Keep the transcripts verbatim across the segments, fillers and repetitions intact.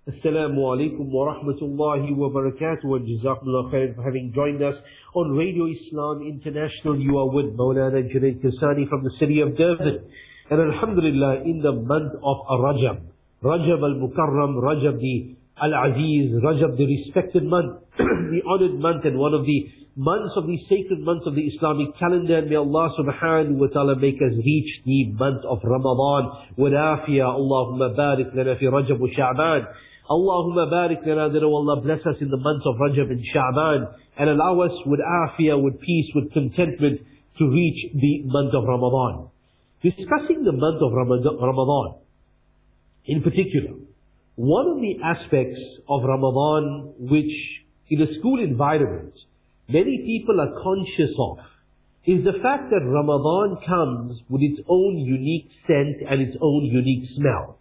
Assalamu alaikum wa rahmatullahi wa barakatuh, and jazakumullah khair for having joined us on Radio Islam International. You are with Maulana Junaid Kasani from the city of Durban. And alhamdulillah, in the month of Rajab, Rajab al-Mukarram, Rajab the Al-Aziz, Rajab the respected month, the honored month, and one of the months of the sacred months of the Islamic calendar. And may Allah subhanahu wa ta'ala make us reach the month of Ramadan with afiyah. Allahumma barik lana fi Rajab wa Sha'ban. Allahumma barik lana, that Allah bless us in the months of Rajab and Sha'ban, and allow us with afiyah, with peace, with contentment to reach the month of Ramadan. Discussing the month of Ramadan in particular, one of the aspects of Ramadan which in a school environment many people are conscious of is the fact that Ramadan comes with its own unique scent and its own unique smell.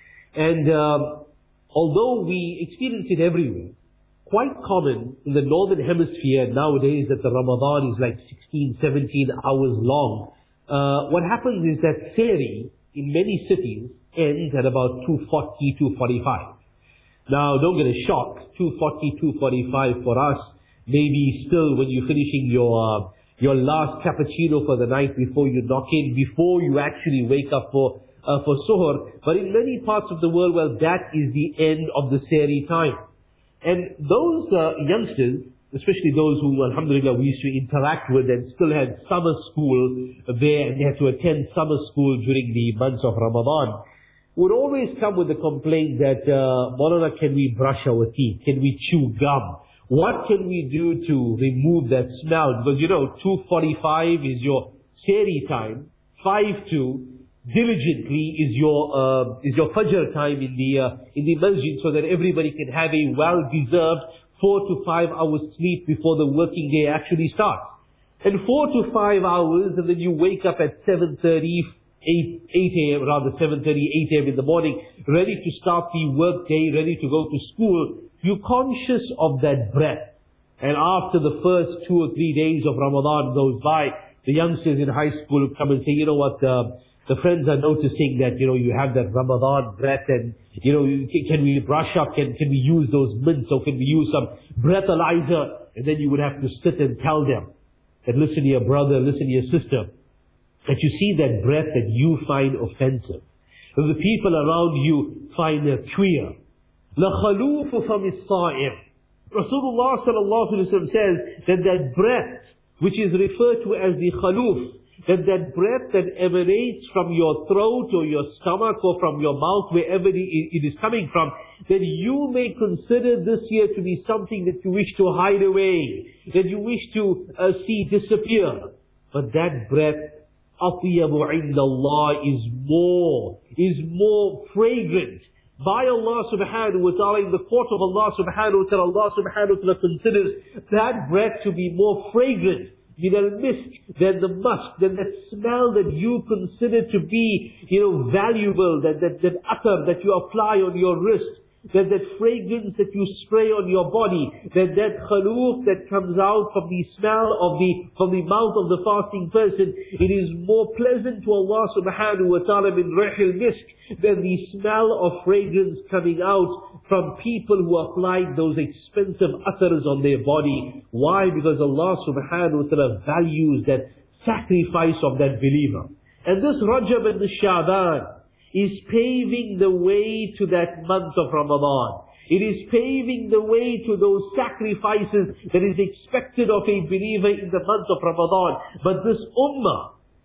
And um, although we experience it everywhere, quite common in the northern hemisphere nowadays that the Ramadan is like sixteen, seventeen hours long. Uh, what happens is that Sehri in many cities ends at about two forty, two forty-five. Now don't get a shock, two forty, two forty-five for us, maybe still when you're finishing your uh, your last cappuccino for the night before you knock in, before you actually wake up for Uh, for suhoor. But in many parts of the world, well, that is the end of the Sehri time. And those uh, youngsters, especially those who, alhamdulillah, we used to interact with and still had summer school there, and they had to attend summer school during the months of Ramadan, would always come with the complaint that, uh, Maulana, can we brush our teeth? Can we chew gum? What can we do to remove that smell? Because, you know, two forty-five is your Sehri time, five to diligently is your uh, is your Fajr time in the uh, in the masjid, so that everybody can have a well-deserved four to five hours sleep before the working day actually starts. And four to five hours, and then you wake up at seven thirty, eight a.m. rather seven thirty, eight a.m. in the morning, ready to start the work day, ready to go to school. You're conscious of that breath. And after the first two or three days of Ramadan goes by, the youngsters in high school come and say, you know what, uh, the friends are noticing that, you know, you have that Ramadan breath, and, you know, can we brush up, can, can we use those mints, or can we use some breathalyzer? And then you would have to sit and tell them that, listen to your brother, listen to your sister, that you see that breath that you find offensive, that the people around you find it queer. لَخَلُوفُ فَمِ الصَّائِمِ. Rasulullah sallallahu alaihi wasallam says that that breath, which is referred to as the khaluf, that that breath that emanates from your throat or your stomach or from your mouth, wherever it is coming from, that you may consider this year to be something that you wish to hide away, that you wish to uh, see disappear. But that breath, أَطْيَبُ عِنْدَ اللَّهِ, is more, is more fragrant by Allah subhanahu wa ta'ala, in the court of Allah subhanahu wa ta'ala. Allah subhanahu wa ta'ala considers that breath to be more fragrant than the misk, than the musk, than that smell that you consider to be, you know, valuable, that, that, that attar that you apply on your wrist, that that fragrance that you spray on your body, that that khaluf that comes out from the smell of the, from the mouth of the fasting person, it is more pleasant to Allah subhanahu wa ta'ala min rihil misk than the smell of fragrance coming out from people who applied those expensive attars on their body. Why? Because Allah subhanahu wa ta'ala values that sacrifice of that believer. And this Rajab and the Sha'ban is paving the way to that month of Ramadan. It is paving the way to those sacrifices that is expected of a believer in the month of Ramadan. But this ummah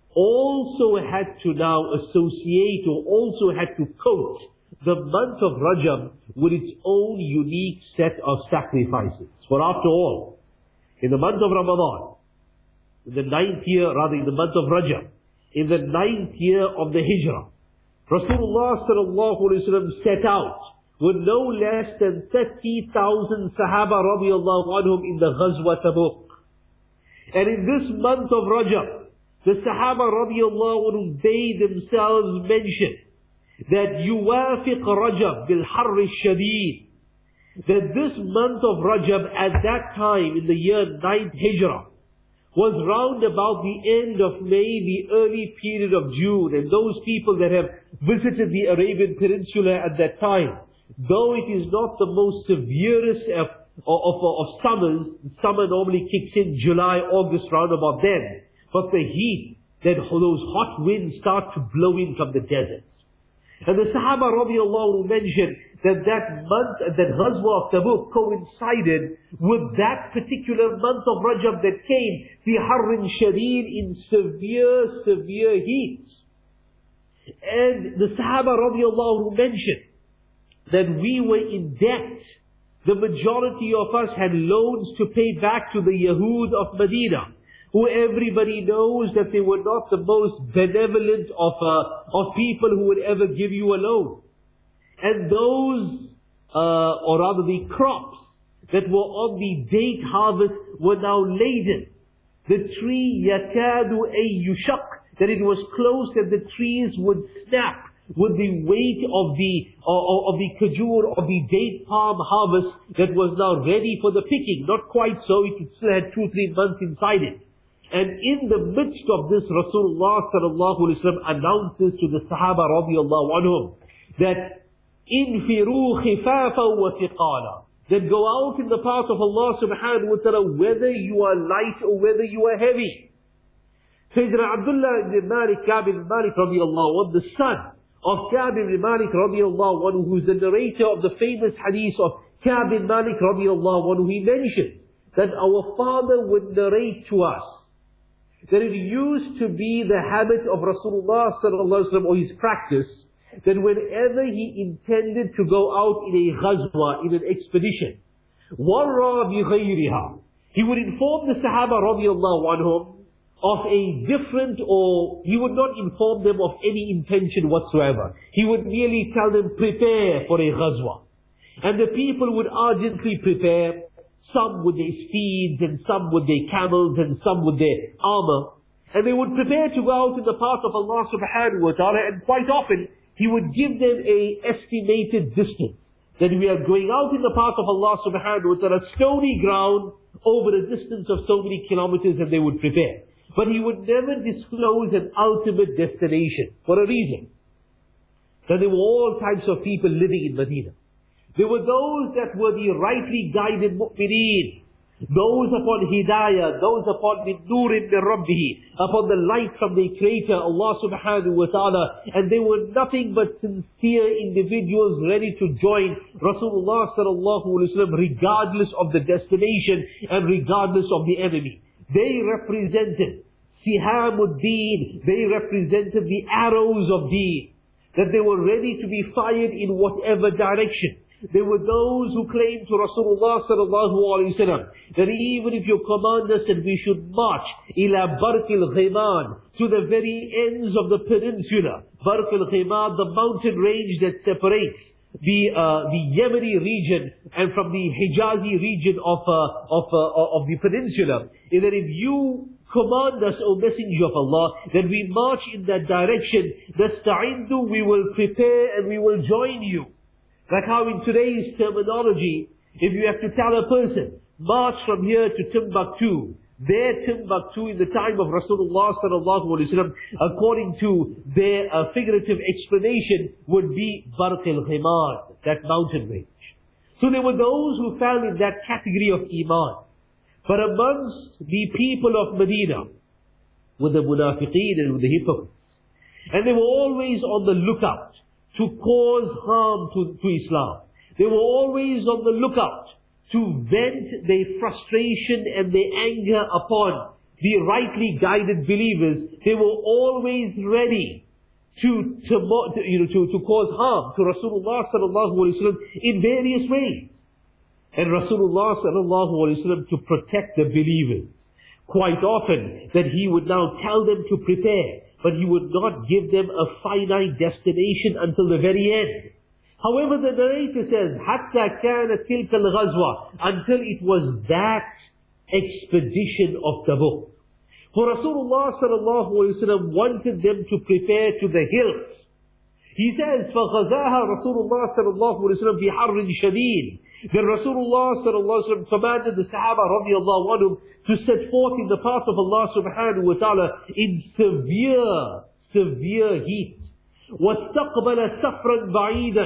also had to now associate, or also had to coat the month of Rajab with its own unique set of sacrifices. For after all, in the month of Ramadan, in the ninth year, rather in the month of Rajab, in the ninth year of the Hijrah, Rasulullah sallallahu alaihi wasallam set out with no less than thirty thousand Sahaba radiallahu anhum in the Ghazwa Tabuk. And in this month of Rajab, the Sahaba radiallahu anhum, they themselves mention that yuwafiq Rajab bil harr shadid, that this month of Rajab at that time in the year ninth Hijrah was round about the end of May, the early period of June. And those people that have visited the Arabian Peninsula at that time, though it is not the most severest of, of, of summers, summer normally kicks in July, August, round about then, but the heat, that those hot winds start to blow in from the deserts. And the Sahaba radiallahu anhu mentioned that that month, that Ghazwa of Tabuk coincided with that particular month of Rajab that came, fi harrin shadeed, in severe, severe heat. And the Sahaba radiallahu anhu mentioned that we were in debt. The majority of us had loans to pay back to the Yahud of Medina, who everybody knows that they were not the most benevolent of uh, of people who would ever give you a loan. And those, uh, or rather the crops that were on the date harvest were now laden. The tree, yakadu ay yushaq, that it was close that the trees would snap with the weight of the uh, of the kajur, of the date palm harvest that was now ready for the picking. Not quite so, it still had two, three months inside it. And in the midst of this, Rasulullah sallallahu alaihi wasallam announces to the Sahaba radiallahu anhum that infiru khifafa wa thiqala, that go out in the path of Allah subhanahu wa ta'ala whether you are light or whether you are heavy. Sayyidina Abdullah ibn Malik, Ka'b ibn Malik radiallahu anhu, the son of Ka'b ibn Malik radiallahu anhu, who's the narrator of the famous hadith of Ka'b ibn Malik radiallahu anhu, he mentioned that our father would narrate to us that it used to be the habit of Rasulullah sallallahu alaihi wasallam, or his practice, that whenever he intended to go out in a ghazwa, in an expedition, warra bi ghayriha, he would inform the Sahaba radiallahu anhum of a different, or he would not inform them of any intention whatsoever. He would merely tell them, prepare for a ghazwa. And the people would urgently prepare, some with their steeds, and some with their camels, and some with their armor. And they would prepare to go out in the path of Allah subhanahu wa ta'ala, and quite often, he would give them a estimated distance. That we are going out in the path of Allah subhanahu wa ta'ala, stony ground, over a distance of so many kilometers, and they would prepare. But he would never disclose an ultimate destination, for a reason. That there were all types of people living in Medina. There were those that were the rightly guided mu'mineen, those upon hidayah, those upon min nurin min rabbihi, upon the light from the Creator, Allah subhanahu wa ta'ala, and they were nothing but sincere individuals ready to join Rasulullah sallallahu alaihi wasallam regardless of the destination and regardless of the enemy. They represented Sihamuddin, they represented the arrows of Deen, that they were ready to be fired in whatever direction. There were those who claimed to Rasulullah sallallahu alaihi wasallam that even if you command us that we should march ila Barq al-Ghiman, to the very ends of the peninsula, Barq al-Ghiman, the mountain range that separates the uh, the Yemeni region and from the Hijazi region of uh, of uh, of the peninsula, is that if you command us, O Messenger of Allah, that we march in that direction, nasta'indu, we will prepare and we will join you. Like how in today's terminology, if you have to tell a person, march from here to Timbuktu, their Timbuktu in the time of Rasulullah sallallahu alaihi wasallam, according to their uh, figurative explanation, would be Barq al-Ghiman, that mountain range. So there were those who fell in that category of Iman. But amongst the people of Medina, with the munafiqeen and with the hypocrites, and they were always on the lookout to cause harm to, to Islam. They were always on the lookout to vent their frustration and their anger upon the rightly guided believers. They were always ready to, to, you know, to, to cause harm to Rasulullah sallallahu alaihi wasallam in various ways. And Rasulullah sallallahu alaihi wasallam, to protect the believers, quite often that he would now tell them to prepare, but he would not give them a finite destination until the very end. However, the narrator says, حَتَّى كَانَتْ تِلْكَ الْغَزْوَةِ, until it was that expedition of Tabuk. For Rasulullah sallallahu alaihi wasallam wanted them to prepare to the hills. He says, فَغَزَاهَا رَسُولُ اللَّهِ صَلَى اللَّهُ عَلَيْهِ وسلم فِي حَرٍّ شَدِيدٍ. Then Rasulullah sallallahu alaihi wasallam commanded the Sahaba radiallahu anhum to set forth in the path of Allah subhanahu wa ta'ala in severe, severe heat. وَاسْتَقْبَلَ سَفْرًا بَعِيدًا.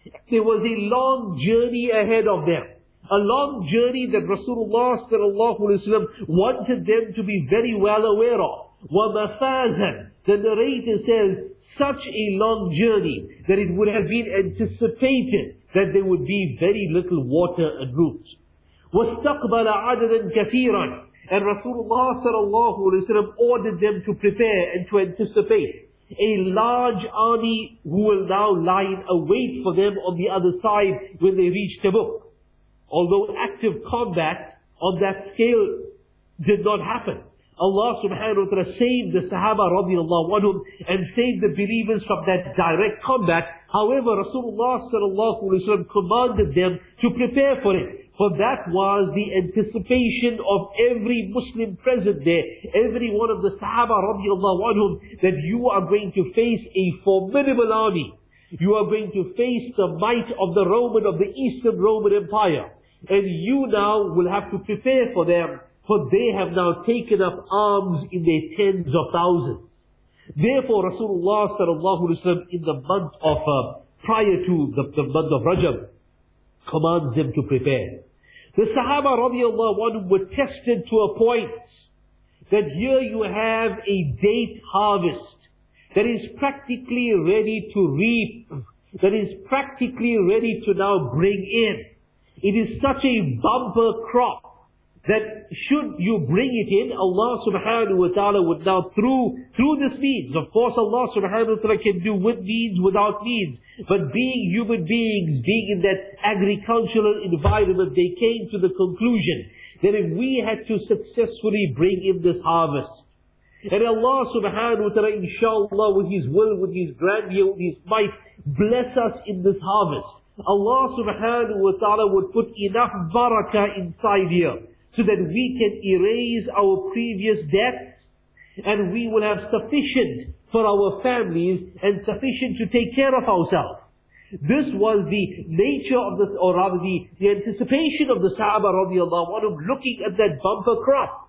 There was a long journey ahead of them. A long journey that Rasulullah sallallahu alaihi wasallam wanted them to be very well aware of. وَمَفَازًا. The narrator says, such a long journey that it would have been anticipated that there would be very little water en route. وَاسْتَقْبَلَ عَدَدًا كَثِيرًا. And Rasulullah sallallahu alaihi wasallam ordered them to prepare and to anticipate a large army who will now lie in await for them on the other side when they reach Tabuk. Although active combat on that scale did not happen. Allah subhanahu wa ta'ala saved the Sahaba radiallahu anhum and saved the believers from that direct combat. However, Rasulullah sallallahu alaihi wasallam commanded them to prepare for it. For that was the anticipation of every Muslim present there, every one of the Sahaba radiallahu anhum, that you are going to face a formidable army. You are going to face the might of the Roman, of the Eastern Roman Empire. And you now will have to prepare for them, for they have now taken up arms in their tens of thousands. Therefore, Rasulullah sallallahu alaihi wasallam, in the month of, uh, prior to the, the month of Rajab, commands them to prepare. The Sahaba radiallahu anhum were tested to a point that here you have a date harvest that is practically ready to reap, that is practically ready to now bring in. It is such a bumper crop that should you bring it in, Allah subhanahu wa ta'ala would now through, through this means, of course Allah subhanahu wa ta'ala can do with means, without means, but being human beings, being in that agricultural environment, they came to the conclusion that if we had to successfully bring in this harvest, and Allah subhanahu wa ta'ala inshallah with His will, with His grandeur, with His might, bless us in this harvest, Allah subhanahu wa ta'ala would put enough barakah inside here, so that we can erase our previous debts, and we will have sufficient for our families and sufficient to take care of ourselves. This was the nature of this, or rather the, the anticipation of the Sahaba radiallahu anhum looking at that bumper crop.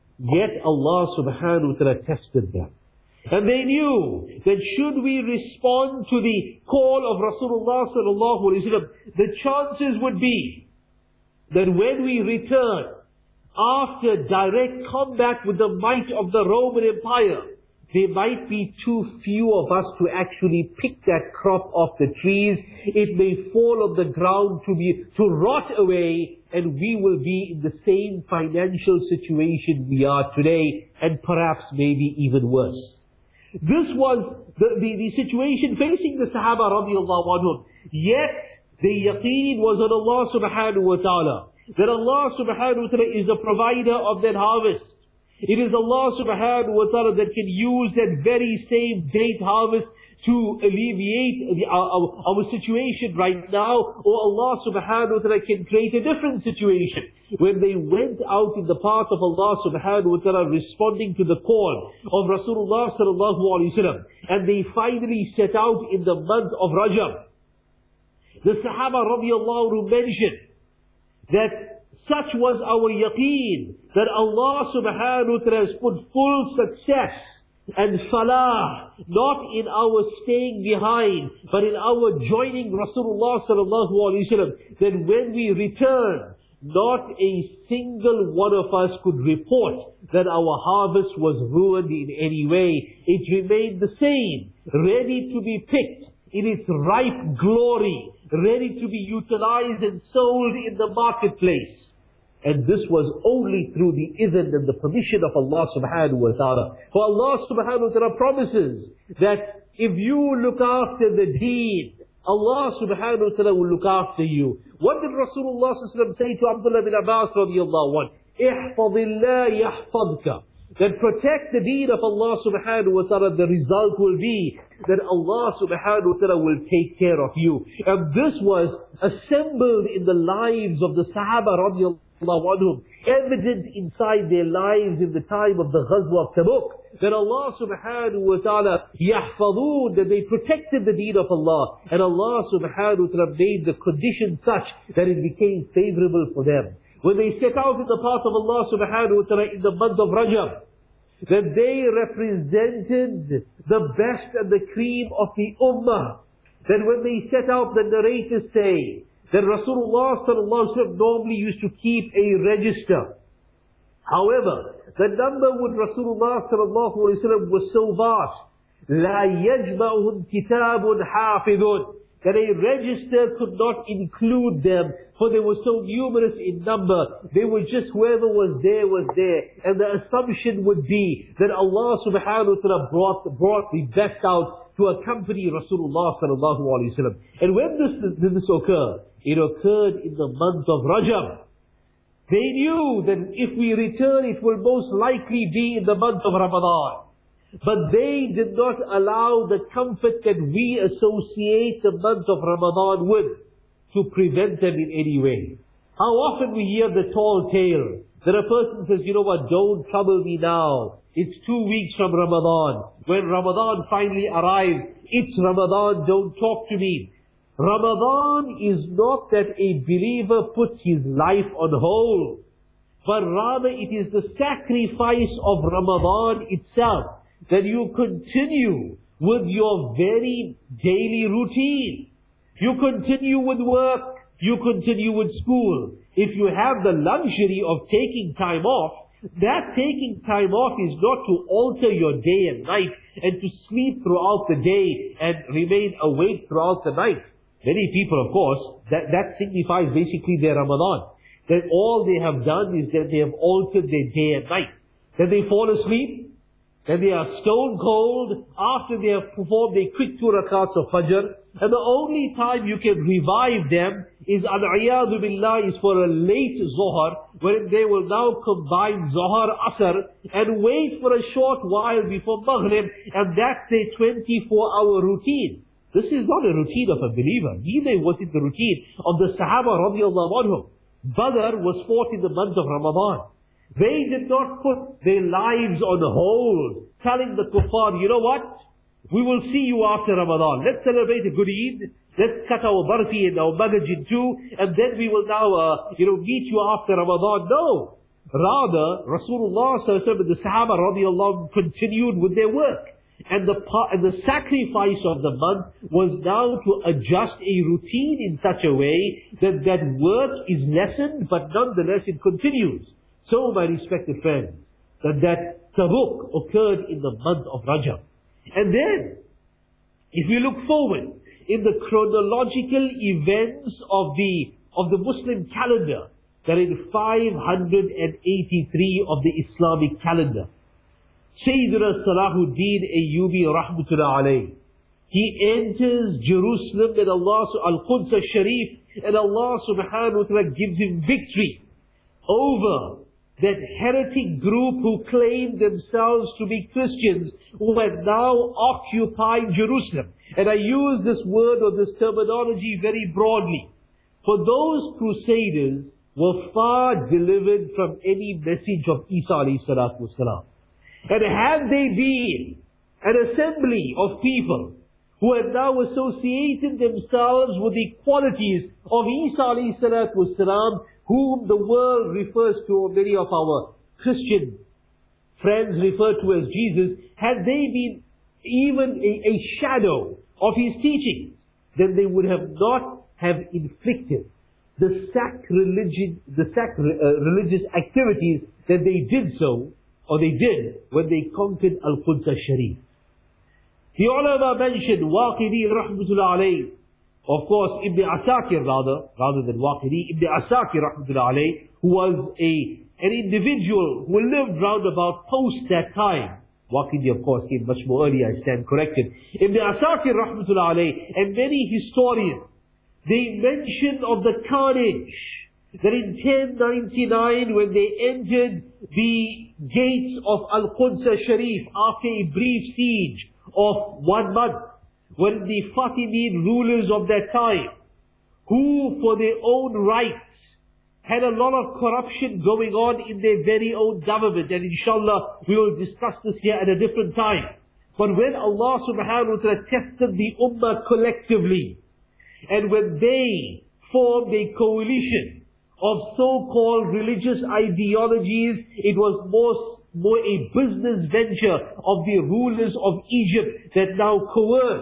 Yet Allah subhanahu wa ta'ala tested them. And they knew that should we respond to the call of Rasulullah sallallahu alaihi wasallam, the chances would be that when we return, after direct combat with the might of the Roman Empire, there might be too few of us to actually pick that crop off the trees. It may fall on the ground to be, to rot away, and we will be in the same financial situation we are today, and perhaps maybe even worse. This was the, the, the situation facing the Sahaba radiallahu anhum. Yet, the yaqeen was on Allah subhanahu wa ta'ala, that Allah subhanahu wa ta'ala is the provider of that harvest. It is Allah subhanahu wa ta'ala that can use that very same date harvest to alleviate the, our, our, our situation right now, or Allah subhanahu wa ta'ala can create a different situation. When they went out in the path of Allah subhanahu wa ta'ala, responding to the call of Rasulullah sallallahu alaihi wasallam, and they finally set out in the month of Rajab, the Sahaba radiallahu anhu mentioned that such was our yaqeen, that Allah subhanahu wa ta'ala has put full success and falah, not in our staying behind, but in our joining Rasulullah sallallahu alaihi wasallam, that when we return, not a single one of us could report that our harvest was ruined in any way. It remained the same, ready to be picked in its ripe glory, ready to be utilized and sold in the marketplace. And this was only through the idhn and the permission of Allah subhanahu wa ta'ala. For Allah subhanahu wa ta'ala promises that if you look after the deen, Allah subhanahu wa ta'ala will look after you. What did Rasulullah sallallahu alaihi wasallam say to Abdullah bin Abbas radiallahu anhu? احفظ الله يحفظك. That protect the deen of Allah subhanahu wa ta'ala, the result will be that Allah subhanahu wa ta'ala will take care of you. And this was assembled in the lives of the Sahaba radiallahu anhum, evident inside their lives in the time of the Ghazwa of Tabuk, that Allah subhanahu wa ta'ala yahfadun, that they protected the deen of Allah, and Allah subhanahu wa ta'ala made the condition such that it became favorable for them. When they set out in the path of Allah subhanahu wa ta'ala in the month of Rajab, that they represented the best and the cream of the ummah. that when they set out, the narrators say that Rasulullah sallallahu alaihi wasallam normally used to keep a register. However, the number with Rasulullah sallallahu alaihi wasallam was so vast, لا يجمعهم كتاب حافظ, that a register could not include them, for they were so numerous in number. They were just whoever was there was there. And the assumption would be that Allah subhanahu wa ta'ala brought, brought the best out to accompany Rasulullah sallallahu alaihi wasallam. And when this, did this occur? It occurred in the month of Rajab. They knew that if we return, it will most likely be in the month of Ramadan. But they did not allow the comfort that we associate the month of Ramadan with to prevent them in any way. How often we hear the tall tale that a person says, you know what, don't trouble me now. It's two weeks from Ramadan. When Ramadan finally arrives, it's Ramadan, don't talk to me. Ramadan is not that a believer puts his life on hold, but rather it is the sacrifice of Ramadan itself, that you continue with your very daily routine. You continue with work, you continue with school. If you have the luxury of taking time off, that taking time off is not to alter your day and night and to sleep throughout the day and remain awake throughout the night. Many people, of course, that, that signifies basically their Ramadan. That all they have done is that they have altered their day and night. That they fall asleep, and they are stone cold after they have performed a quick two rakats of Fajr. And the only time you can revive them is, al-iyadu billah, is for a late Zohar, when they will now combine Zohar, Asr, and wait for a short while before Maghrib, and that's a twenty-four hour routine. This is not a routine of a believer. Neither was it the routine of the Sahaba radiallahu anhum. Badr was fought in the month of Ramadan. They did not put their lives on hold, telling the kuffar, you know what? We will see you after Ramadan. Let's celebrate a good Eid. Let's cut our barfi and our magaj in two, and then we will now, uh, you know, meet you after Ramadan. No. Rather, Rasulullah sallallahu alaihi wasallam and the Sahaba radiallahu anhum continued with their work. And the, and the sacrifice of the month was now to adjust a routine in such a way that that work is lessened, but nonetheless it continues. So, my respected friends, that that Tabuk occurred in the month of Rajab. And then, if you look forward in the chronological events of the of the Muslim calendar, that in five hundred eighty-three of the Islamic calendar, Sayyidina Salahuddin Ayyubi rahmatullah alayh, he enters Jerusalem and Allah, Al-Quds al-Sharif, and Allah subhanahu wa ta'ala gives him victory over that heretic group who claimed themselves to be Christians, who had now occupied Jerusalem. And I use this word or this terminology very broadly. For those crusaders were far delivered from any message of Isa alayhi salatu wasalam. And had they been an assembly of people who had now associated themselves with the qualities of Isa alayhi salatu wasalam, whom the world refers to, or many of our Christian friends refer to as Jesus, had they been even a, a shadow of his teachings, then they would have not have inflicted the sacrilegious, the sacri- uh, religious activities that they did so, or they did when they conquered Al-Quds al-Sharif. The ulama mentioned Waqidi rahmatullah alayh. Of course, Ibn Asakir rather, rather than Waqidi, Ibn Asakir rahmatullah alayh, who was a, an individual who lived round about post that time. Waqidi, of course, came much more early, I stand corrected. Ibn Asakir rahmatullah alayh, and many historians, they mention of the carnage that in ten ninety-nine, when they entered the gates of Al-Quds al-Sharif after a brief siege of one month, when the Fatimid rulers of that time, who for their own rights had a lot of corruption going on in their very own government, and inshallah we will discuss this here at a different time. But when Allah subhanahu wa ta'ala tested the ummah collectively, and when they formed a coalition of so-called religious ideologies, it was more, more a business venture of the rulers of Egypt that now coerced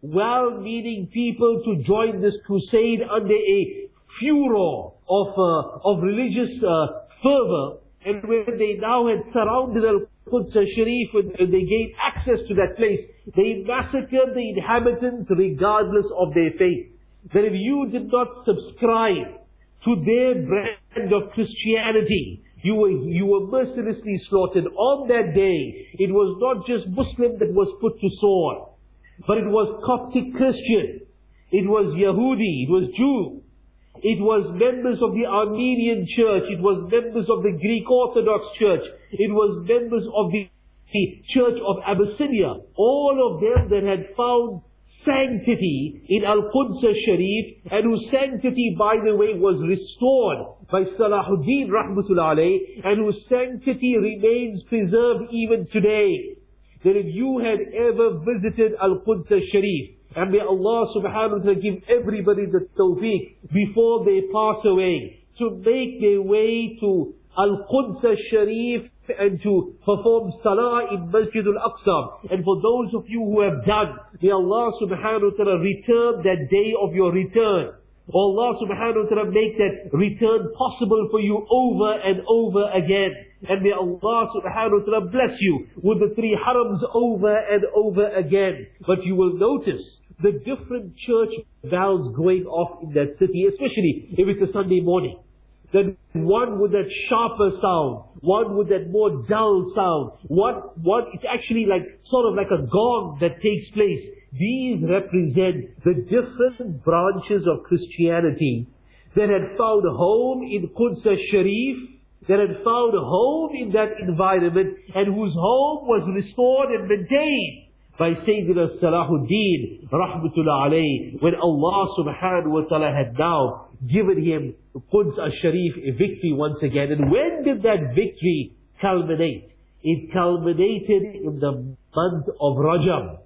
well-meaning people to join this crusade under a furor of, uh, of religious uh, fervor. And when they now had surrounded Al-Quds Sharif and they gained access to that place, they massacred the inhabitants regardless of their faith. That if you did not subscribe to their brand of Christianity, you were, you were mercilessly slaughtered. On that day, it was not just Muslim that was put to sword, but it was Coptic Christian, it was Yahudi, it was Jew, it was members of the Armenian church, it was members of the Greek Orthodox church, it was members of the, the church of Abyssinia. All of them that had found sanctity in Al-Quds Sharif, and whose sanctity, by the way, was restored by Salahuddin Rahmatullah alayh, and whose sanctity remains preserved even today. That if you had ever visited Al-Quds Sharif, and may Allah subhanahu wa ta'ala give everybody the tawfiq before they pass away, to make their way to Al-Quds Sharif and to perform salah in Masjid Al-Aqsa. And for those of you who have done, may Allah subhanahu wa ta'ala return that day of your return. Or Allah subhanahu wa ta'ala make that return possible for you over and over again. And may Allah subhanahu wa ta'ala bless you with the three harams over and over again. But you will notice the different church bells going off in that city, especially if it's a Sunday morning. Then one with that sharper sound, one with that more dull sound, one, one, it's actually like, sort of like a gong that takes place. These represent the different branches of Christianity that had found home in Quds Sharif, that had found home in that environment, and whose home was restored and maintained by Sayyidina Salahuddin Rahmatullah alayh, when Allah subhanahu wa ta'ala had now given him Quds al-Sharif a victory once again. And when did that victory culminate? It culminated in the month of Rajab,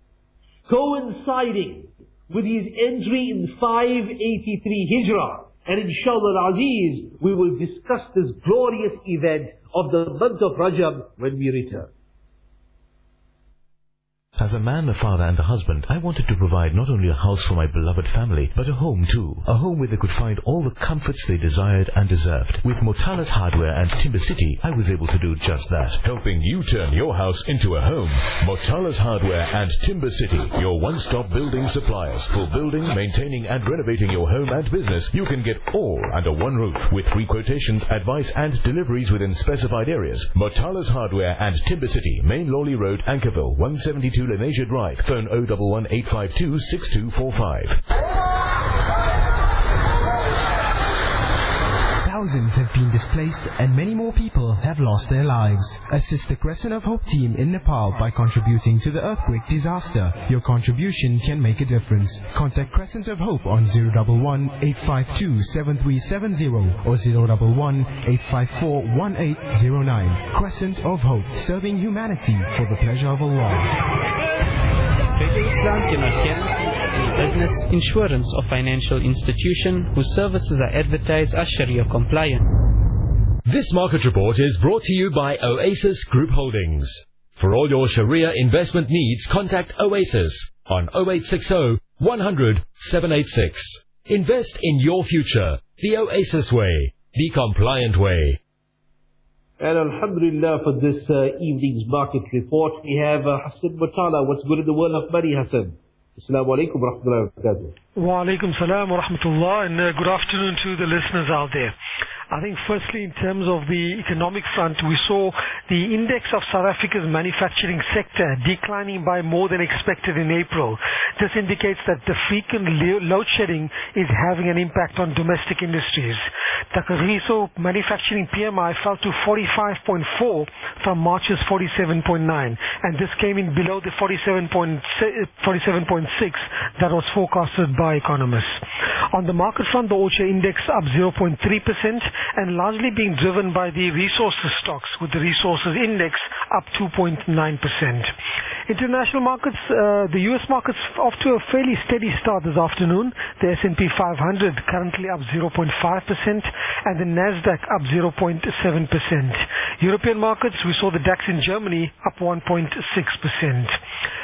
coinciding with his entry in five eighty-three Hijrah. And inshallah al-Aziz, we will discuss this glorious event of the month of Rajab when we return. As a man, a father and a husband, I wanted to provide not only a house for my beloved family, but a home too. A home where they could find all the comforts they desired and deserved. With Motala's Hardware and Timber City, I was able to do just that. Helping you turn your house into a home. Motala's Hardware and Timber City, your one-stop building suppliers. For building, maintaining and renovating your home and business, you can get all under one roof. With free quotations, advice and deliveries within specified areas. Motala's Hardware and Timber City, Main Lawley Road, Anchorville, one seventy-two Lenasia Drive. Phone oh one one, eight five two, six two four five. Thousands have been displaced and many more people have lost their lives. Assist the Crescent of Hope team in Nepal by contributing to the earthquake disaster. Your contribution can make a difference. Contact Crescent of Hope on zero one one, eight five two, seven three seven zero or zero one one, eight five four, one eight zero nine. Crescent of Hope, serving humanity for the pleasure of Allah. Radio Islam Emergency business insurance or financial institution whose services are advertised as Sharia compliant. This market report is brought to you by Oasis Group Holdings. For all your Sharia investment needs, contact Oasis on oh eight six oh, one hundred, seven eight six. Invest in your future the Oasis way, the compliant way. And alhamdulillah, for this uh, evening's market report, we have uh, Hassan Motala. What's good in the world of money, Hassan? Assalamu alaikum wa rahmatullahi wa barakatuh. Wa alaikum salam wa rahmatullah, and uh, good afternoon to the listeners out there. I think firstly, in terms of the economic front, we saw the index of South Africa's manufacturing sector declining by more than expected in April. This indicates that the frequent load shedding is having an impact on domestic industries. The Kagiso manufacturing P M I fell to forty-five point four from March's forty-seven point nine, and this came in below the forty-seven point six that was forecasted by economists. On the market front, the Ocha index up zero point three percent and largely being driven by the resources stocks, with the resources index up two point nine percent. International markets, uh, the U S markets off to a fairly steady start this afternoon. The S and P five hundred currently up zero point five percent and the Nasdaq up zero point seven percent. European markets, we saw the DAX in Germany up one point six percent.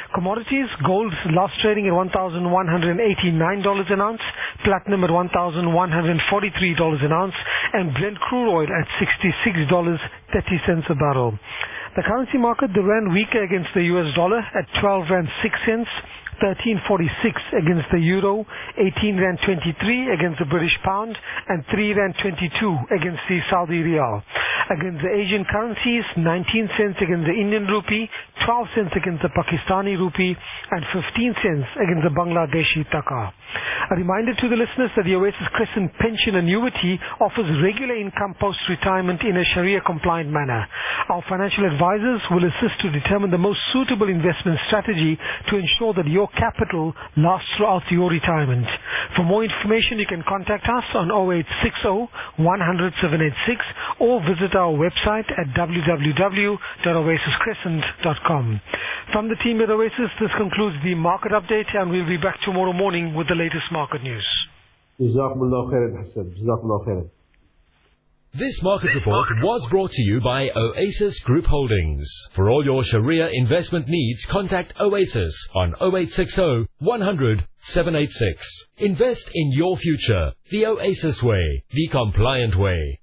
Commodities, gold last trading at one thousand one hundred eighty-nine dollars an ounce, platinum at one thousand one hundred forty-three dollars an ounce, and Brent crude oil at sixty-six dollars and thirty cents a barrel. The currency market, the rand weaker against the U S dollar at twelve rand six cents, thirteen forty-six against the euro, eighteen rand twenty-three against the British pound, and three rand twenty-two against the Saudi riyal. Against the Asian currencies, nineteen cents against the Indian rupee, twelve cents against the Pakistani rupee, and fifteen cents against the Bangladeshi taka. A reminder to the listeners that the Oasis Crescent Pension Annuity offers regular income post-retirement in a Sharia-compliant manner. Our financial advisors will assist to determine the most suitable investment strategy to ensure that your capital lasts throughout your retirement. For more information, you can contact us on oh eight six oh, one hundred, seven eight six or visit our website at w w w dot oasis crescent dot com. From the team at Oasis, this concludes the market update, and we'll be back tomorrow morning with the latest market news. Jazakumullah khairan, Hassan. Jazakumullah khairan. This market report was brought to you by Oasis Group Holdings. For all your Sharia investment needs, contact Oasis on oh eight six oh, one hundred, seven eight six. Invest in your future the Oasis way, the compliant way.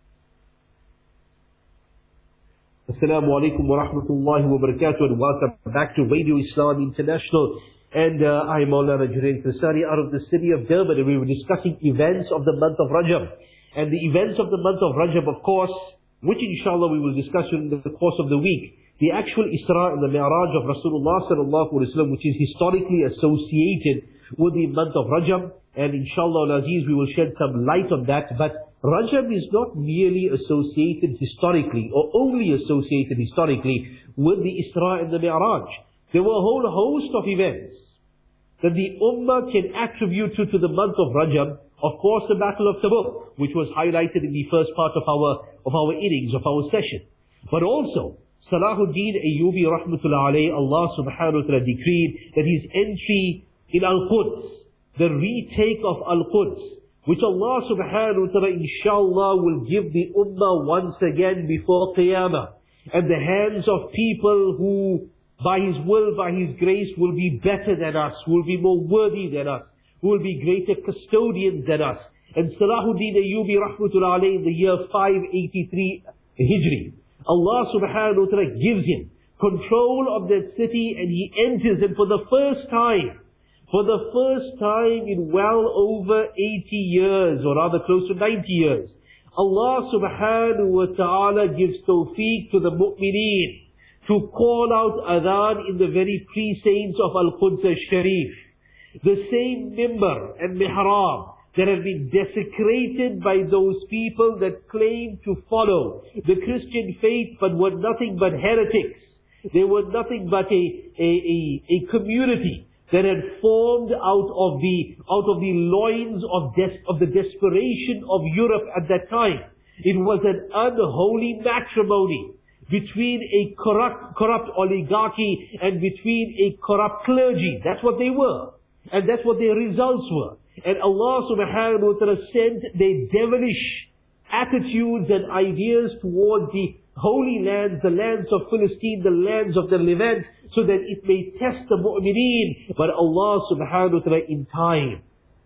Assalamu alaikum wa rahmatullahi wa barakatuh, and welcome back to Radio Islam International. And uh, I am Maulana Junaid Kasani out of the city of Durban, and we were discussing events of the month of Rajab. And the events of the month of Rajab, of course, which inshallah we will discuss in the course of the week. The actual Isra and the Mi'raj of Rasulullah sallallahu alaihi wasallam, which is historically associated with the month of Rajab. And inshallah al-Aziz, we will shed some light on that. But Rajab is not merely associated historically, or only associated historically, with the Isra and the Mi'raj. There were a whole host of events that the Ummah can attribute to, to the month of Rajab. Of course, the Battle of Tabuk, which was highlighted in the first part of our of our innings, of our session. But also, Salahuddin Ayyubi rahmatullah alayhi, Allah subhanahu wa ta'ala decreed that his entry in Al-Quds, the retake of Al-Quds, which Allah subhanahu wa ta'ala inshallah will give the Ummah once again before Qiyamah, and the hands of people who by His will, by His grace, will be better than us, will be more worthy than us, who will be greater custodians than us. And Salahuddin Ayyubi rahmatullah alayhi in the year five eighty-three Hijri, Allah subhanahu wa ta'ala gives him control of that city, and he enters, and for the first time, for the first time in well over eighty years, or rather close to ninety years, Allah subhanahu wa ta'ala gives tawfiq to the mu'mineen to call out adhan in the very precincts of Al-Quds al-Sharif. The same mimbar and mihrab that have been desecrated by those people that claim to follow the Christian faith but were nothing but heretics. They were nothing but a, a, a, a community that had formed out of the, out of the loins of, des, of the desperation of Europe at that time. It was an unholy matrimony between a corrupt, corrupt oligarchy and between a corrupt clergy. That's what they were. And that's what their results were. And Allah subhanahu wa ta'ala sent their devilish attitudes and ideas towards the holy lands, the lands of Philistine, the lands of the Levant, so that it may test the mu'mineen. But Allah subhanahu wa ta'ala in time,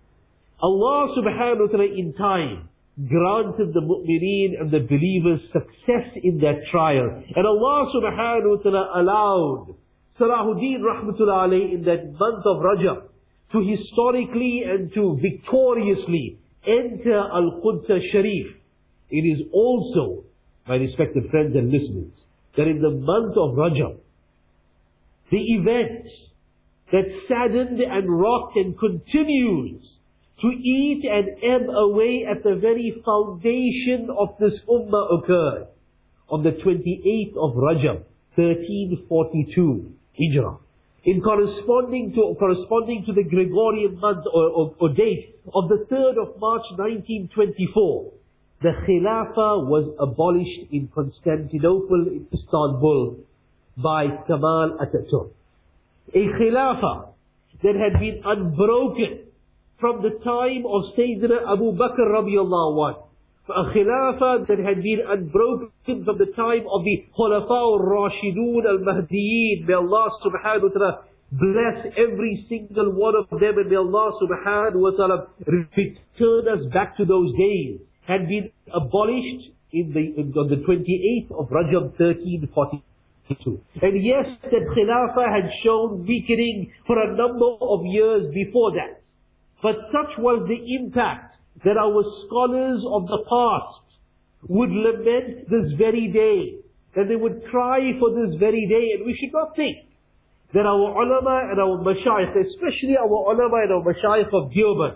Allah subhanahu wa ta'ala in time, granted the mu'mineen and the believers success in that trial. And Allah subhanahu wa ta'ala allowed Salahuddin rahmatullah alayhi in that month of Rajab to historically and to victoriously enter Al-Quds al-Sharif. It is also, my respected friends and listeners, that in the month of Rajab, the event that saddened and rocked and continues to eat and ebb away at the very foundation of this ummah occurred on the twenty-eighth of Rajab, thirteen forty-two Hijrah. In corresponding to corresponding to the Gregorian month or, or, or date of the third of March nineteen twenty-four, the Khilafah was abolished in Constantinople, in Istanbul, by Kemal Ataturk. A Khilafah that had been unbroken from the time of Sayyidina Abu Bakr radiallahu anhu, A Khilafah that had been unbroken from the time of the Khulafa al-Rashidun al-Mahdiyin. May Allah subhanahu wa ta'ala bless every single one of them, and may Allah subhanahu wa ta'ala return us back to those days. Had been abolished in the, in, on the twenty-eighth of Rajab thirteen forty-two. And yes, that Khilafah had shown weakening for a number of years before that. But such was the impact that our scholars of the past would lament this very day, that they would cry for this very day. And we should not think that our ulama and our mashayikh, especially our ulama and our mashayikh of Deoband,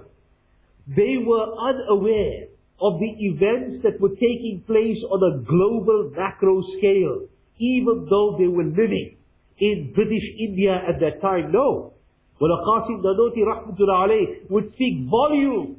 they were unaware of the events that were taking place on a global macro scale, even though they were living in British India at that time. No. Mullah Qasim Nanoti rahmatullah alayh would speak volumes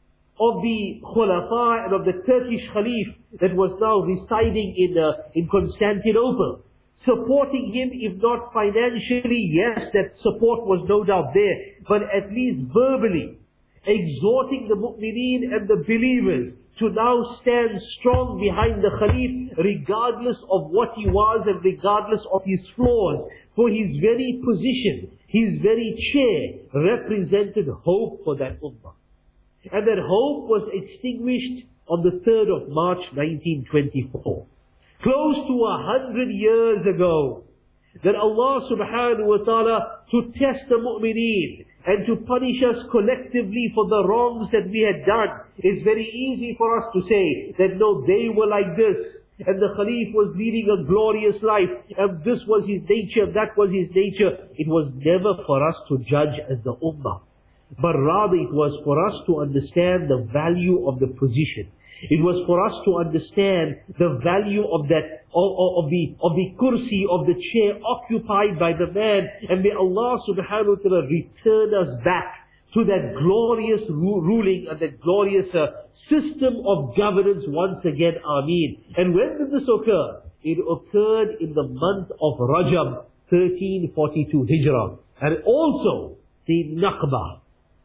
of the Khulafa and of the Turkish Khalif that was now residing in uh, in Constantinople, supporting him, if not financially. Yes, that support was no doubt there, but at least verbally, exhorting the mu'mineen and the believers to now stand strong behind the Khalif, regardless of what he was and regardless of his flaws. For his very position, his very chair represented hope for that ummah. And that hope was extinguished on the third of March nineteen twenty-four. Close to a hundred years ago, that Allah subhanahu wa ta'ala, to test the mu'mineen and to punish us collectively for the wrongs that we had done. It's very easy for us to say that no, they were like this, and the Khalif was leading a glorious life, and this was his nature, that was his nature. It was never for us to judge as the ummah, but rather it was for us to understand the value of the position. It was for us to understand the value of that, of, of the of the kursi, of the chair occupied by the man. And may Allah subhanahu wa ta'ala return us back to that glorious ru ruling and that glorious uh, system of governance once again. Ameen. And when did this occur? It occurred in the month of Rajab, thirteen forty-two Hijrah. And also the Naqba.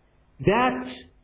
That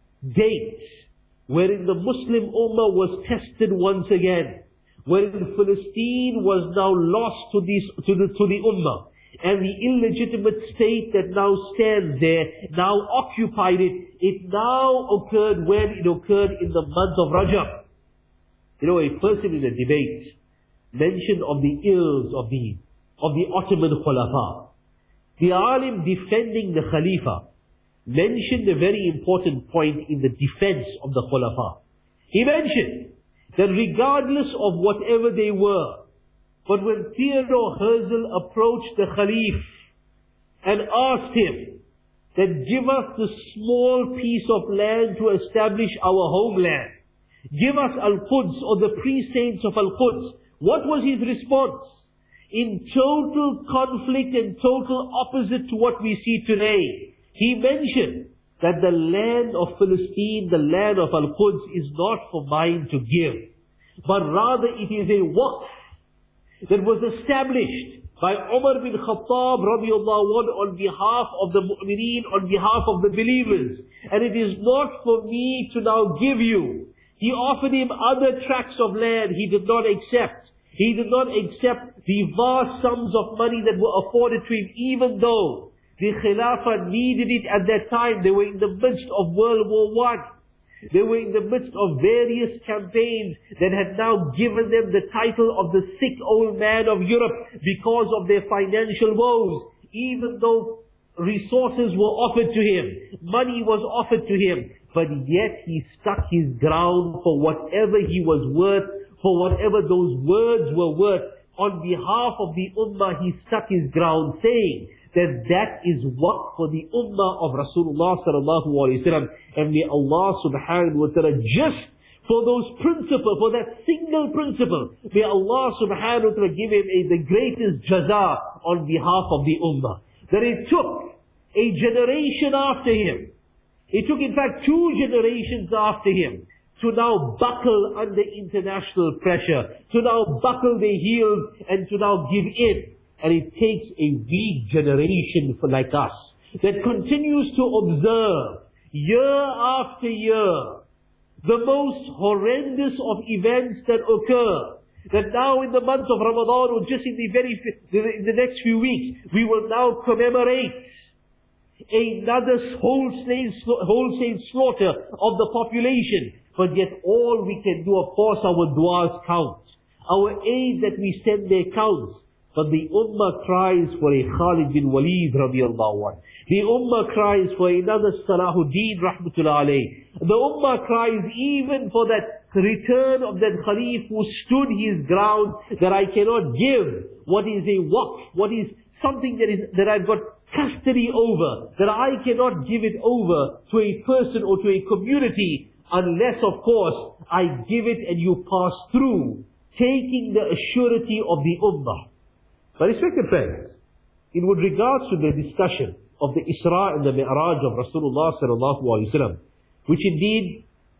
date wherein the Muslim Ummah was tested once again, wherein Palestine was now lost to, this, to, the, to the Ummah, and the illegitimate state that now stands there, now occupied it, it now occurred when it occurred in the month of Rajab. You know, a person in a debate mentioned of the ills of the, of the Ottoman Khulafa. The alim defending the Khalifa mentioned a very important point in the defense of the Khulafa. He mentioned that regardless of whatever they were, but when Theodore Herzl approached the Khalif and asked him that give us the small piece of land to establish our homeland, give us Al-Quds or the precincts of Al-Quds, what was his response? In total conflict and total opposite to what we see today. He mentioned that the land of Palestine, the land of Al-Quds, is not for mine to give, but rather it is a waqf that was established by Umar bin Khattab radiallahu anhu on behalf of the mu'mineen, on behalf of the believers. And it is not for me to now give you. He offered him other tracts of land. He did not accept. He did not accept the vast sums of money that were afforded to him, even though the Khilafah needed it at that time. They were in the midst of World War One. They were in the midst of various campaigns that had now given them the title of the sick old man of Europe because of their financial woes. Even though resources were offered to him, money was offered to him, but yet he stuck his ground for whatever he was worth, for whatever those words were worth. On behalf of the Ummah, he stuck his ground, saying that that is what for the Ummah of Rasulullah sallallahu alayhi wa sallam. And may Allah subhanahu wa ta'ala, just for those principles, for that single principle, may Allah subhanahu wa ta'ala give him a, the greatest jaza on behalf of the Ummah. That it took a generation after him, it took in fact two generations after him, to now buckle under international pressure, to now buckle their heels and to now give in. And it takes a weak generation for like us that continues to observe year after year the most horrendous of events that occur. That now in the month of Ramadan, or just in the very, in the next few weeks, we will now commemorate another wholesale, wholesale slaughter of the population. But yet all we can do, of course, our du'as count. Our aid that we send there counts. But the ummah cries for a Khalid bin Walid radiallahu anhu. The ummah cries for another Salahuddin rahmatullah alayh. The ummah cries even for that return of that Khalif who stood his ground, that I cannot give what is a waqf, what is something that is that I've got custody over, that I cannot give it over to a person or to a community unless, of course, I give it and you pass through, taking the assurity of the ummah. But respected friends, in with regards to the discussion of the Isra and the Mi'raj of Rasulullah sallallahu alaihi wasallam, which indeed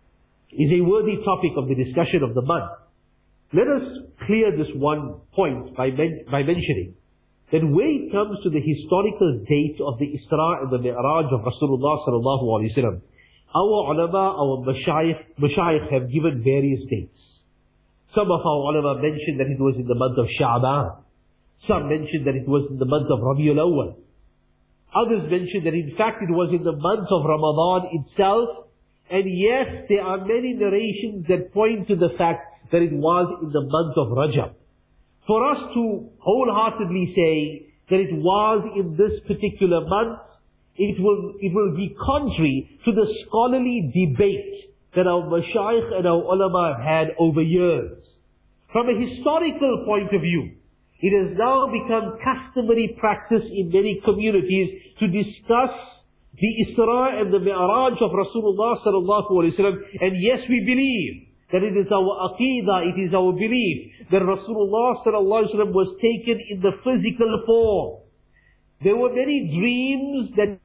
is a worthy topic of the discussion of the month, let us clear this one point by, men by mentioning that when it comes to the historical date of the Isra and the Mi'raj of Rasulullah sallallahu alaihi wasallam, our ulama, our mashayikh, mashayikh have given various dates. Some of our ulama mentioned that it was in the month of Sha'ban. Some mentioned that it was in the month of Rabiul Awwal. Others mentioned that in fact it was in the month of Ramadan itself. And yes, there are many narrations that point to the fact that it was in the month of Rajab. For us to wholeheartedly say that it was in this particular month, it will, it will be contrary to the scholarly debate that our mashayikh and our ulama have had over years. From a historical point of view, it has now become customary practice in many communities to discuss the Isra and the Mi'raj of Rasulullah sallallahu alaihi wasallam. And yes, we believe that it is our aqidah, it is our belief that Rasulullah sallallahu alaihi wasallam was taken in the physical form. There were many dreams that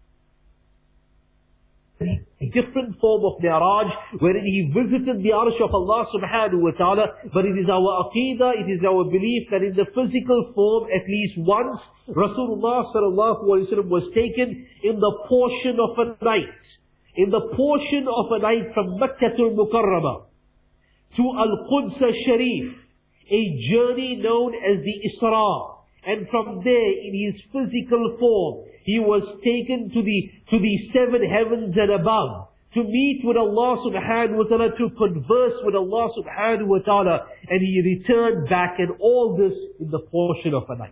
a different form of Mi'raj, wherein he visited the Arsh of Allah subhanahu wa ta'ala. But it is our aqidah, it is our belief that in the physical form, at least once, Rasulullah sallallahu alaihi wasallam was taken in the portion of a night. In the portion of a night from Makkatul Mukarramah to Al-Quds Sharif, a journey known as the Isra. And from there, in his physical form, he was taken to the, to the seven heavens and above, to meet with Allah subhanahu wa ta'ala, to converse with Allah subhanahu wa ta'ala, and he returned back, and all this in the portion of a night.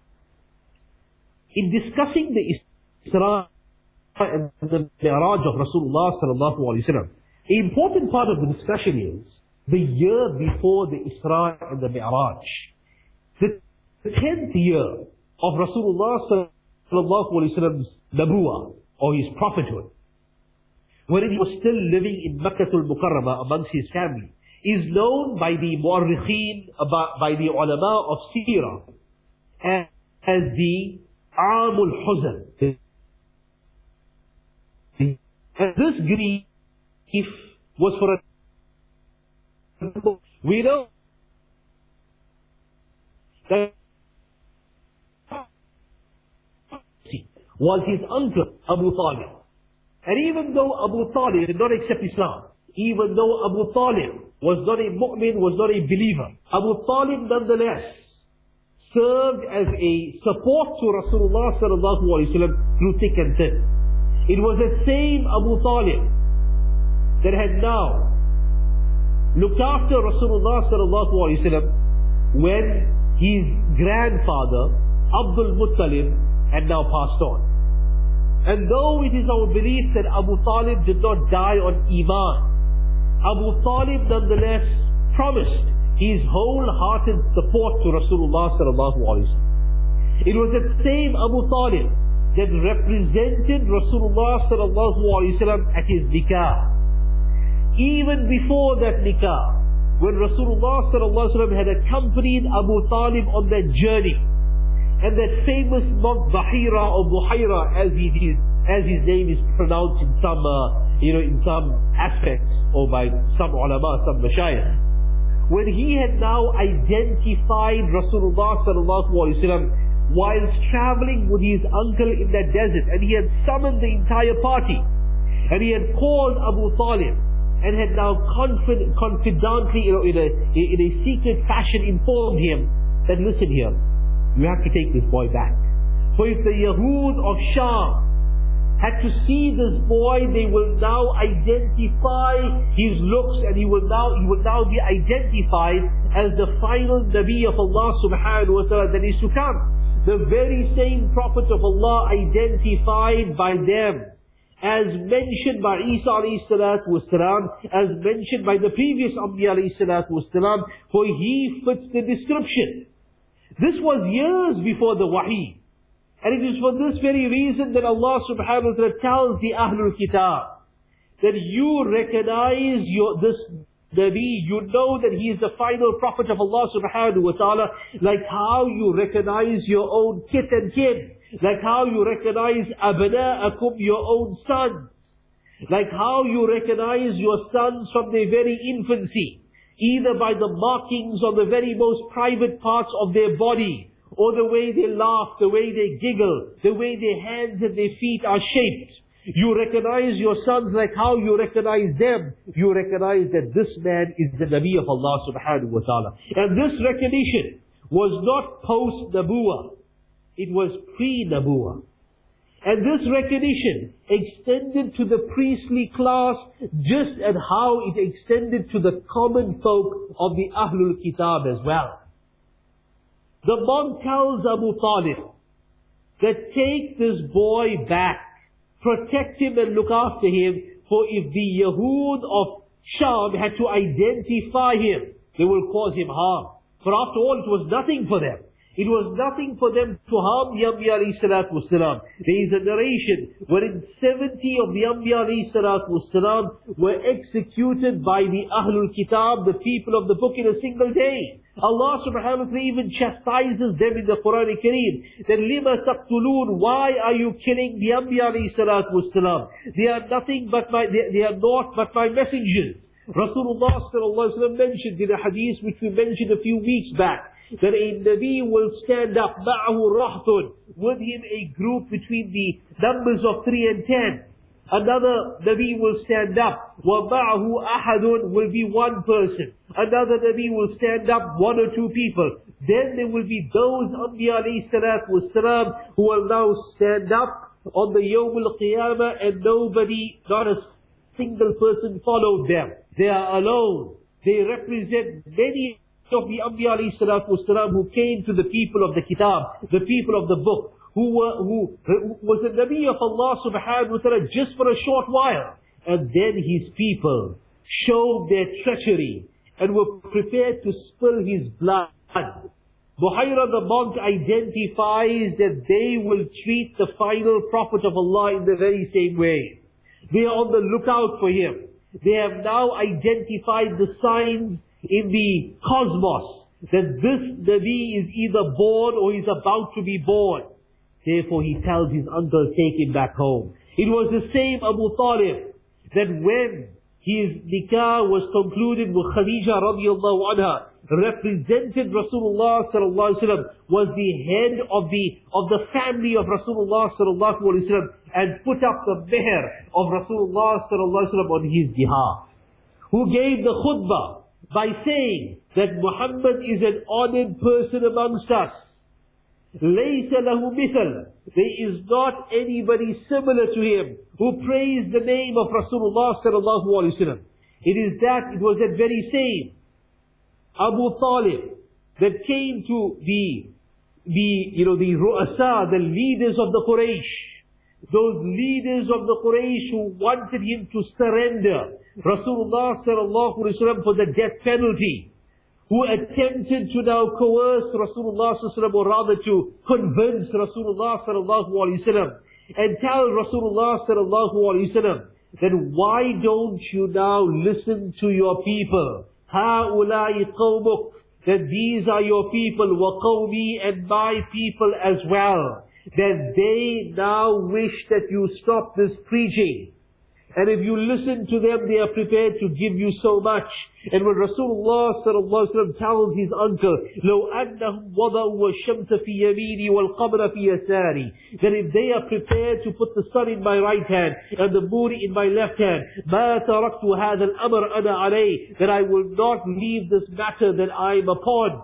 In discussing the Isra and the Mi'raj of Rasulullah sallallahu alaihi wasallam, the important part of the discussion is the year before the Isra and the Mi'raj. The The tenth year of Rasulullah sallallahu alaihi wasallam's nabuwah, or his prophethood, when he was still living in Makkatul Mukarramah amongst his family, is known by the mu'arrikhin, by the ulama of Sirah, as, as the Amul Huzn. And this grief was for a... We know that was his uncle Abu Talib. And even though Abu Talib did not accept Islam, even though Abu Talib was not a mu'min, was not a believer, Abu Talib nonetheless served as a support to Rasulullah sallallahu alaihi wasallam through thick and thin. It was the same Abu Talib that had now looked after Rasulullah sallallahu alaihi wasallam when his grandfather Abdul Muttalib had now passed on. And though it is our belief that Abu Talib did not die on Iman, Abu Talib nonetheless promised his wholehearted support to Rasulullah sallallahu alaihi wasallam. It was that same Abu Talib that represented Rasulullah sallallahu alaihi wasallam at his nikah. Even before that nikah, when Rasulullah sallallahu alaihi wasallam had accompanied Abu Talib on that journey, and that famous Mount Bahira or Buhaira, as he is, as his name is pronounced in some, uh, you know, in some aspects, or by some ulama, some mashayikh, when he had now identified Rasulullah sallallahu alaihi wasallam whilst traveling with his uncle in that desert, and he had summoned the entire party, and he had called Abu Talib, and had now confid, confidently, you know, in a, in a secret fashion informed him that, listen here, you have to take this boy back. For if the Yahud of Sham had to see this boy, they will now identify his looks, and he will now he will now be identified as the final Nabi of Allah subhanahu wa ta'ala that is to come. The very same Prophet of Allah identified by them, as mentioned by Isa alayhi salatu wasalam, as mentioned by the previous Anbiya alayhi salatu wasalam, for he fits the description. This was years before the Wahi. And it is for this very reason that Allah subhanahu wa ta'ala tells the Ahlul Kitab that you recognize your, this Nabi, you know that he is the final Prophet of Allah subhanahu wa ta'ala, like how you recognize your own kith and kin, like how you recognize abna'akum, your own sons, like how you recognize your sons from their very infancy, either by the markings on the very most private parts of their body, or the way they laugh, the way they giggle, the way their hands and their feet are shaped. You recognize your sons like how you recognize them. You recognize that this man is the Nabi of Allah subhanahu wa ta'ala. And this recognition was not post-Nabuwah. It was pre-Nabuwah. And this recognition extended to the priestly class just as how it extended to the common folk of the Ahlul Kitab as well. The monk tells Abu Talib that take this boy back, protect him and look after him, for if the Yahud of Sham had to identify him, they will cause him harm. For after all, it was nothing for them. It was nothing for them to harm the Anbiya alayhi salatu wasalam. There is a narration wherein seventy of the Anbiya alayhi salatu wasalam were executed by the Ahlul Kitab, the people of the book, in a single day. Allah subhanahu wa ta'ala even chastises them in the Quran Kareem. That lima taqtulun, why are you killing the Anbiya alayhi salatu wasalam? They are nothing but my, they, they are not but my messengers. Rasulullah sallallahu alaihi wasallam mentioned in a hadith which we mentioned a few weeks back, that a Nabi will stand up, ma'ahu rahtun, with him a group between the numbers of three and ten. Another Nabi will stand up, wa ma'ahu ahadun, will be one person. Another Nabi will stand up, one or two people. Then there will be those Anbiya alayhi salatu wassalam who will now stand up on the Yawm al-Qiyamah, and nobody, not a single person followed them. They are alone. They represent many of the Anbiya alayhi salatu wasalam who came to the people of the Kitab, the people of the book, who were, who, who was the Nabi of Allah subhanahu wa ta'ala just for a short while. And then his people showed their treachery and were prepared to spill his blood. Buhayra the monk identifies that they will treat the final Prophet of Allah in the very same way. They are on the lookout for him. They have now identified the signs in the cosmos that this Nabi is either born or is about to be born. Therefore he tells his uncle, take him back home. It was the same Abu Talib that when his nikah was concluded with Khadija radiallahu anha, represented Rasulullah sallallahu alaihi wasallam, was the head of the of the family of Rasulullah sallallahu alaihi wasallam, and put up the meher of Rasulullah sallallahu alaihi wasallam on his behalf, who gave the khutbah by saying that Muhammad is an honored person amongst us. لَيْسَ لَهُ مِثَلٍ, there is not anybody similar to him who praised the name of Rasulullah sallallahu alaihi wasallam. It is that, it was that very same Abu Talib that came to the, the, you know, the Ru'asa, the leaders of the Quraysh, those leaders of the Quraysh who wanted him to surrender Rasulullah sallallahu alaihi wasallam for the death penalty, who attempted to now coerce Rasulullah sallallahu alaihi wasallam, or rather to convince Rasulullah sallallahu alaihi wasallam, and tell Rasulullah sallallahu alaihi wasallam that why don't you now listen to your people? هَؤُلَاءِ قَوْمُكَ, that these are your people, وَقَوْمِي, and my people as well. That they now wish that you stop this preaching. And if you listen to them, they are prepared to give you so much. And when Rasulullah sallallahu alaihi wasallam tells his uncle, لو أنهم وضعوا الشمس في يميني والقمر في يساري, that if they are prepared to put the sun in my right hand and the moon in my left hand, ما تركت هذا الأمر أنا عليه, that I will not leave this matter that I am upon.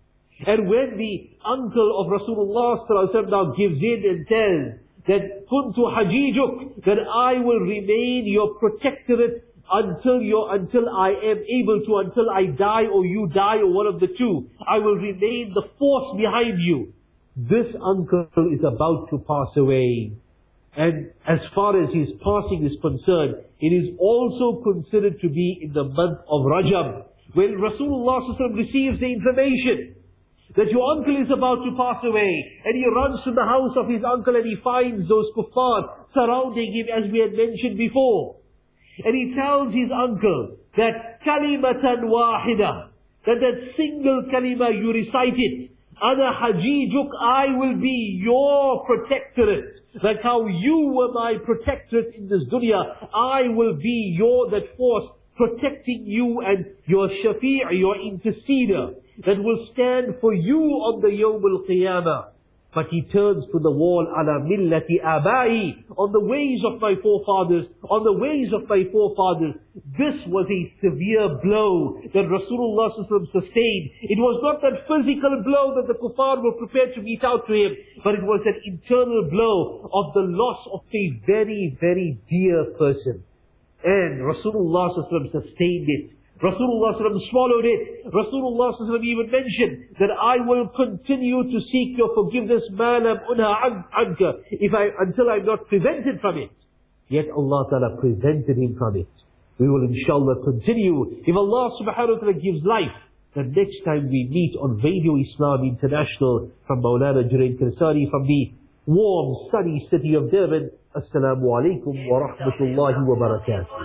And when the uncle of Rasulullah sallallahu alaihi wasallam now gives in and says that kuntu hajijuk, that I will remain your protectorate until you until I am able to, until I die or you die or one of the two. I will remain the force behind you. This uncle is about to pass away. And as far as his passing is concerned, it is also considered to be in the month of Rajab. When Rasulullah sallallahu alaihi wasallam receives the information that your uncle is about to pass away, and he runs to the house of his uncle and he finds those kuffar surrounding him, as we had mentioned before. And he tells his uncle that kalimatan wahida, that that single kalima you recite it, ana hajijuk, I will be your protectorate. Like how you were my protectorate in this dunya, I will be your, that force protecting you and your shafi', your interceder, that will stand for you on the Yawm al-Qiyamah. But he turns to the wall, ala millati abai, on the ways of my forefathers, on the ways of my forefathers. This was a severe blow that Rasulullah sallallahu alaihi wasallam sustained. It was not that physical blow that the kuffar were prepared to mete out to him, but it was that internal blow of the loss of a very, very dear person. And Rasulullah sallallahu alaihi wasallam sustained it. Rasulullah sallallahu alaihi wasallam swallowed it. Rasulullah sallallahu alaihi wasallam even mentioned that I will continue to seek your forgiveness, ma lam unha anka, if I, until I'm not prevented from it. Yet Allah Ta'ala prevented him from it. We will inshallah continue, if Allah subhanahu wa ta'ala gives life, the next time we meet on Radio Islam International from Maulana Junaid Kirsani from the warm, sunny city of Durban. Assalamu alaikum wa rahmatullahi wa barakatuh.